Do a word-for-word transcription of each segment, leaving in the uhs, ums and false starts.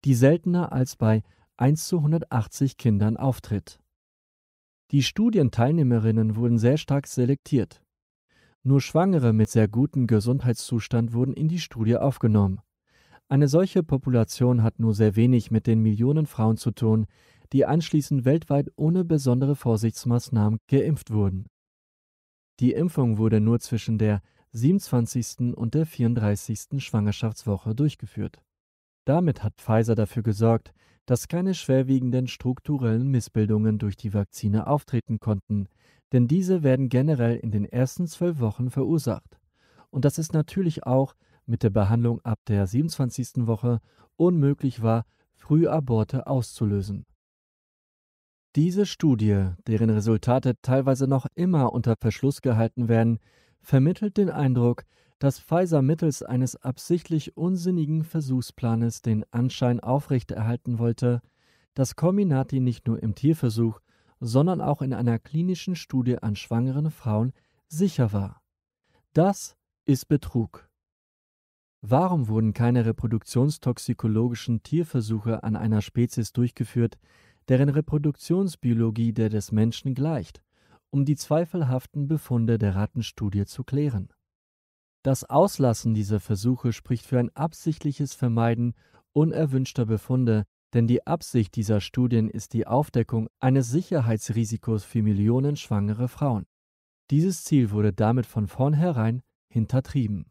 die seltener als bei eins zu hundertachtzig Kindern auftritt. Die Studienteilnehmerinnen wurden sehr stark selektiert. Nur Schwangere mit sehr gutem Gesundheitszustand wurden in die Studie aufgenommen. Eine solche Population hat nur sehr wenig mit den Millionen Frauen zu tun, die anschließend weltweit ohne besondere Vorsichtsmaßnahmen geimpft wurden. Die Impfung wurde nur zwischen der siebenundzwanzigsten und der vierunddreißigsten Schwangerschaftswoche durchgeführt. Damit hat Pfizer dafür gesorgt, dass keine schwerwiegenden strukturellen Missbildungen durch die Vakzine auftreten konnten, denn diese werden generell in den ersten zwölf Wochen verursacht. Und dass es natürlich auch mit der Behandlung ab der siebenundzwanzigsten Woche unmöglich war, Frühaborte auszulösen. Diese Studie, deren Resultate teilweise noch immer unter Verschluss gehalten werden, vermittelt den Eindruck, dass Pfizer mittels eines absichtlich unsinnigen Versuchsplanes den Anschein aufrechterhalten wollte, dass Comirnaty nicht nur im Tierversuch, sondern auch in einer klinischen Studie an schwangeren Frauen sicher war. Das ist Betrug. Warum wurden keine reproduktionstoxikologischen Tierversuche an einer Spezies durchgeführt, deren Reproduktionsbiologie der des Menschen gleicht, um die zweifelhaften Befunde der Rattenstudie zu klären? Das Auslassen dieser Versuche spricht für ein absichtliches Vermeiden unerwünschter Befunde, denn die Absicht dieser Studien ist die Aufdeckung eines Sicherheitsrisikos für Millionen schwangere Frauen. Dieses Ziel wurde damit von vornherein hintertrieben.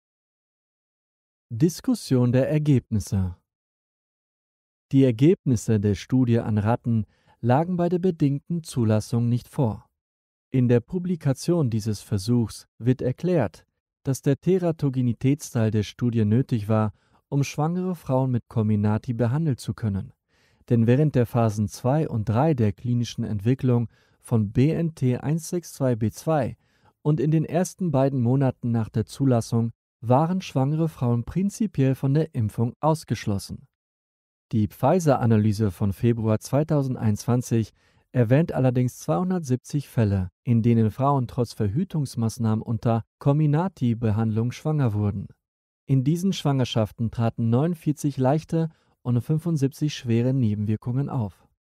Diskussion der Ergebnisse. Die Ergebnisse der Studie an Ratten lagen bei der bedingten Zulassung nicht vor. In der Publikation dieses Versuchs wird erklärt, dass der Teratogenitätsteil der Studie nötig war, um schwangere Frauen mit Comirnaty behandeln zu können. Denn während der Phasen zwei und drei der klinischen Entwicklung von B N T eins sechs zwei B zwei und in den ersten beiden Monaten nach der Zulassung waren schwangere Frauen prinzipiell von der Impfung ausgeschlossen. Die Pfizer-Analyse von Februar zweitausendeinundzwanzig erwähnt allerdings zweihundertsiebzig Fälle, in denen Frauen trotz Verhütungsmaßnahmen unter Comirnaty-Behandlung schwanger wurden. In diesen Schwangerschaften traten neunundvierzig leichte und fünfundsiebzig schwere Nebenwirkungen auf.